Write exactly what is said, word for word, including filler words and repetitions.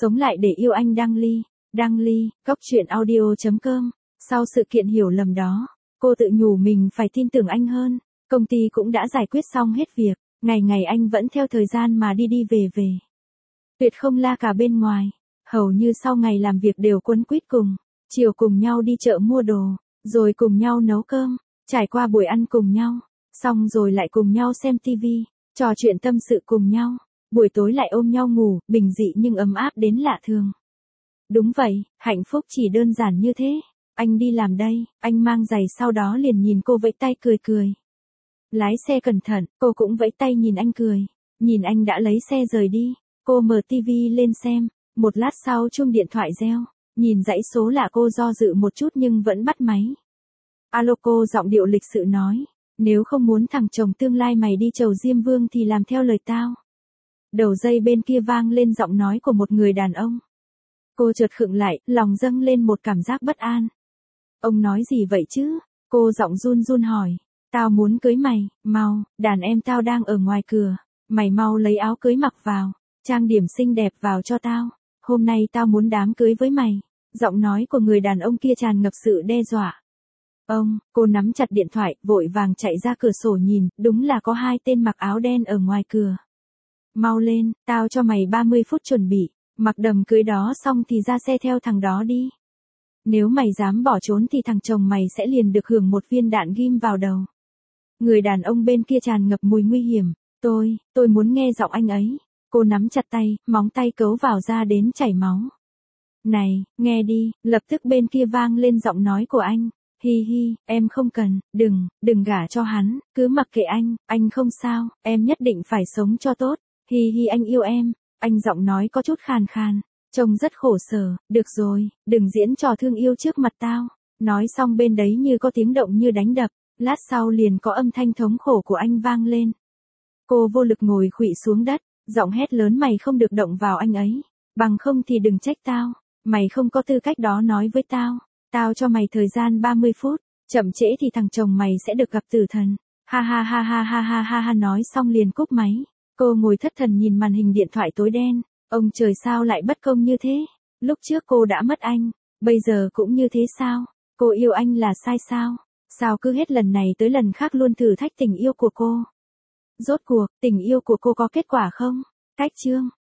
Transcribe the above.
Sống lại để yêu anh Đăng Ly, Đăng Ly, góc truyện audio chấm com. Sau sự kiện hiểu lầm đó, cô tự nhủ mình phải tin tưởng anh hơn. Công ty cũng đã giải quyết xong hết việc, ngày ngày anh vẫn theo thời gian mà đi đi về về. Tuyệt không la cả bên ngoài, hầu như sau ngày làm việc đều quấn quýt cùng, chiều cùng nhau đi chợ mua đồ, rồi cùng nhau nấu cơm, trải qua buổi ăn cùng nhau, xong rồi lại cùng nhau xem tivi, trò chuyện tâm sự cùng nhau, buổi tối lại ôm nhau ngủ, bình dị nhưng ấm áp đến lạ thường. Đúng vậy, hạnh phúc chỉ đơn giản như thế. Anh đi làm đây, anh mang giày sau đó liền nhìn cô vẫy tay cười cười. Lái xe cẩn thận, cô cũng vẫy tay nhìn anh cười. Nhìn anh đã lấy xe rời đi, cô mở tivi lên xem, một lát sau chuông điện thoại reo, nhìn dãy số lạ cô do dự một chút nhưng vẫn bắt máy. Alo, cô giọng điệu lịch sự nói, nếu không muốn thằng chồng tương lai mày đi chầu Diêm Vương thì làm theo lời tao. Đầu dây bên kia vang lên giọng nói của một người đàn ông. Cô chợt khựng lại, lòng dâng lên một cảm giác bất an. Ông nói gì vậy chứ? Cô giọng run run hỏi. Tao muốn cưới mày, mau, đàn em tao đang ở ngoài cửa, mày mau lấy áo cưới mặc vào, trang điểm xinh đẹp vào cho tao, hôm nay tao muốn đám cưới với mày. Giọng nói của người đàn ông kia tràn ngập sự đe dọa. Ông, cô nắm chặt điện thoại, vội vàng chạy ra cửa sổ nhìn, đúng là có hai tên mặc áo đen ở ngoài cửa. Mau lên, tao cho mày ba mươi phút chuẩn bị, mặc đầm cưới đó xong thì ra xe theo thằng đó đi. Nếu mày dám bỏ trốn thì thằng chồng mày sẽ liền được hưởng một viên đạn ghim vào đầu. Người đàn ông bên kia tràn ngập mùi nguy hiểm. Tôi, tôi muốn nghe giọng anh ấy. Cô nắm chặt tay, móng tay cấu vào da đến chảy máu. Này, nghe đi, lập tức bên kia vang lên giọng nói của anh. Hi hi, em không cần, đừng, đừng gả cho hắn, cứ mặc kệ anh, anh không sao, em nhất định phải sống cho tốt. Hi hi, anh yêu em. Anh giọng nói có chút khàn khàn, trông rất khổ sở. Được rồi, đừng diễn trò thương yêu trước mặt tao. Nói xong bên đấy như có tiếng động như đánh đập, lát sau liền có âm thanh thống khổ của anh vang lên. Cô vô lực ngồi khuỵu xuống đất, giọng hét lớn, mày không được động vào anh ấy, bằng không thì đừng trách tao, mày không có tư cách đó nói với tao, tao cho mày thời gian ba mươi phút, chậm trễ thì thằng chồng mày sẽ được gặp tử thần. Ha ha ha ha ha ha ha ha, nói xong liền cúp máy. Cô ngồi thất thần nhìn màn hình điện thoại tối đen, ông trời sao lại bất công như thế, lúc trước cô đã mất anh, bây giờ cũng như thế sao, cô yêu anh là sai sao, sao cứ hết lần này tới lần khác luôn thử thách tình yêu của cô. Rốt cuộc, tình yêu của cô có kết quả không? Cách chương